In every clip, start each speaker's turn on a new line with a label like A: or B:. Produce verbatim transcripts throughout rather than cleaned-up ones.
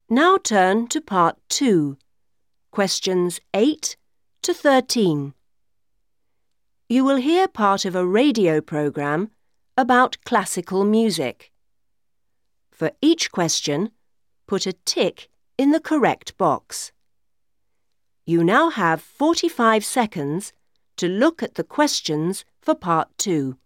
A: Now turn to part two, questions eight to thirteen. You will hear part of a radio programme about classical music. For each question, put a tick in the correct box. You now have forty-five seconds to look at the questions for part two.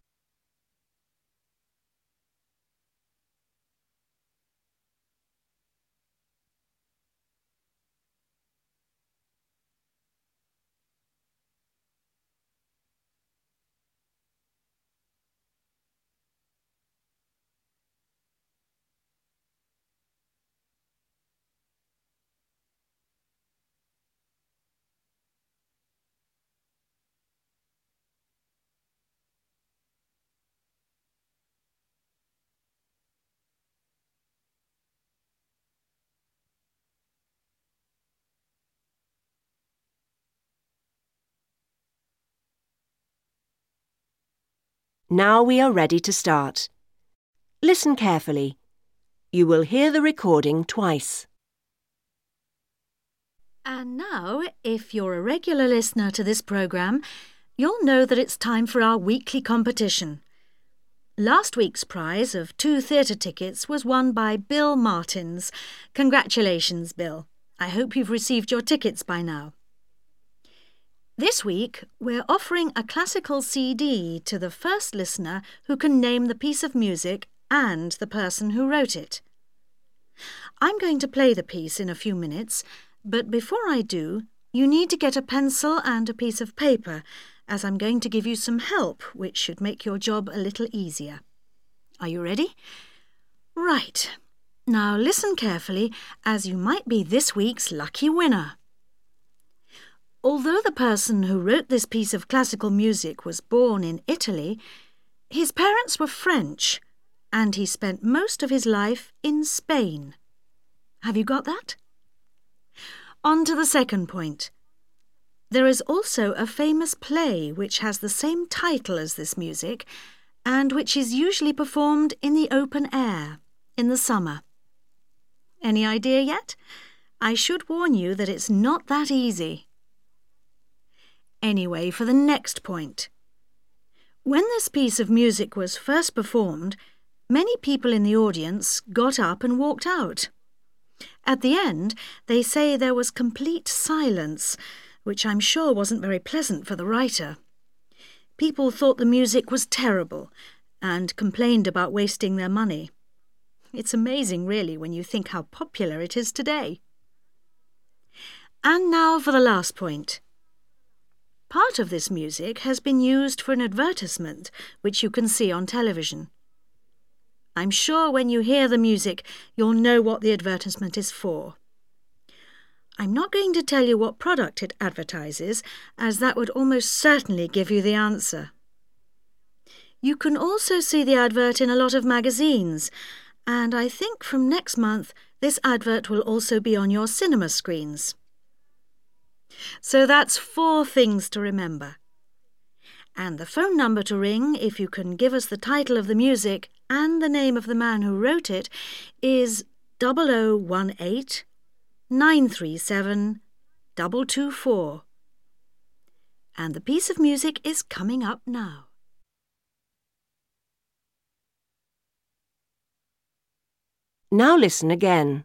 A: Now we are ready to start. Listen carefully. You will hear the recording twice.
B: And now, if you're a regular listener to this programme, you'll know that it's time for our weekly competition. Last week's prize of two theatre tickets was won by Bill Martins. Congratulations, Bill. I hope you've received your tickets by now. This week, we're offering a classical C D to the first listener who can name the piece of music and the person who wrote it. I'm going to play the piece in a few minutes, but before I do, you need to get a pencil and a piece of paper, as I'm going to give you some help, which should make your job a little easier. Are you ready? Right. Now listen carefully, as you might be this week's lucky winner. Although the person who wrote this piece of classical music was born in Italy, his parents were French, and he spent most of his life in Spain. Have you got that? On to the second point. There is also a famous play which has the same title as this music, and which is usually performed in the open air, in the summer. Any idea yet? I should warn you that it's not that easy. Anyway, for the next point. When this piece of music was first performed, many people in the audience got up and walked out. At the end, they say there was complete silence, which I'm sure wasn't very pleasant for the writer. People thought the music was terrible and complained about wasting their money. It's amazing, really, when you think how popular it is today. And now for the last point. Part of this music has been used for an advertisement, which you can see on television. I'm sure when you hear the music, you'll know what the advertisement is for. I'm not going to tell you what product it advertises, as that would almost certainly give you the answer. You can also see the advert in a lot of magazines, and I think from next month this advert will also be on your cinema screens. So that's four things to remember. And the phone number to ring, if you can give us the title of the music and the name of the man who wrote it, is double oh one eight, nine three seven, two two four. And the piece of music is coming up now.
A: Now listen again.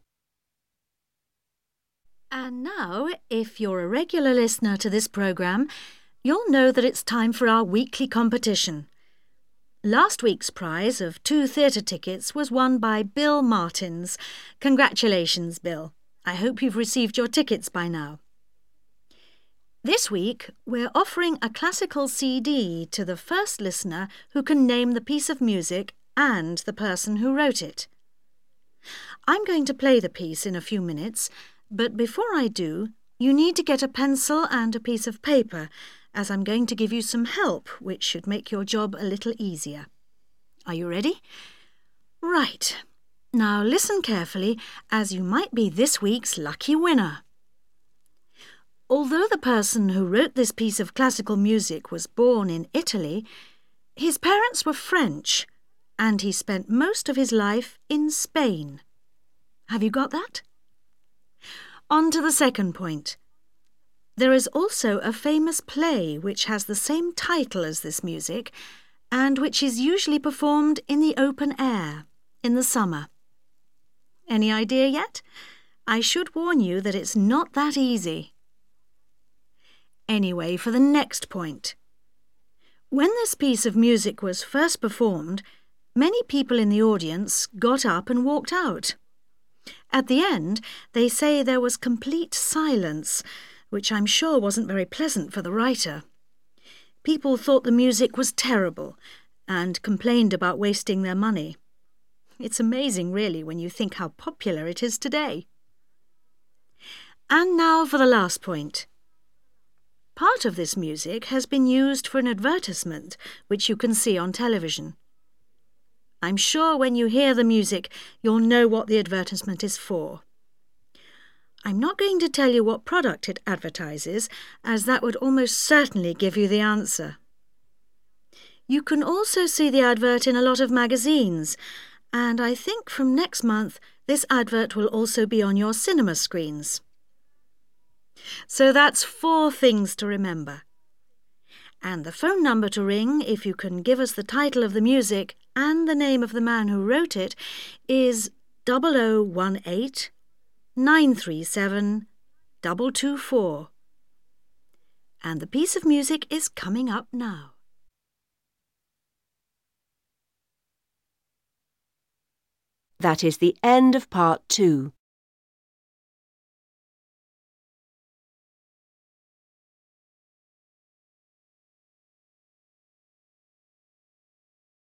B: And now, if you're a regular listener to this programme, you'll know that it's time for our weekly competition. Last week's prize of two theatre tickets was won by Bill Martins. Congratulations, Bill. I hope you've received your tickets by now. This week, we're offering a classical C D to the first listener who can name the piece of music and the person who wrote it. I'm going to play the piece in a few minutes, but before I do, you need to get a pencil and a piece of paper, as I'm going to give you some help, which should make your job a little easier. Are you ready? Right. Now listen carefully, as you might be this week's lucky winner. Although the person who wrote this piece of classical music was born in Italy, his parents were French, and he spent most of his life in Spain. Have you got that? On to the second point. There is also a famous play which has the same title as this music and which is usually performed in the open air in the summer. Any idea yet? I should warn you that it's not that easy. Anyway, for the next point. When this piece of music was first performed, many people in the audience got up and walked out. At the end, they say there was complete silence, which I'm sure wasn't very pleasant for the writer. People thought the music was terrible and complained about wasting their money. It's amazing, really, when you think how popular it is today. And now for the last point. Part of this music has been used for an advertisement, which you can see on television. I'm sure when you hear the music, you'll know what the advertisement is for. I'm not going to tell you what product it advertises, as that would almost certainly give you the answer. You can also see the advert in a lot of magazines, and I think from next month this advert will also be on your cinema screens. So that's four things to remember. And the phone number to ring, if you can give us the title of the music and the name of the man who wrote it, is double oh one eight, nine three seven, two two four. And the piece of music is coming up now.
A: That is the end of part two.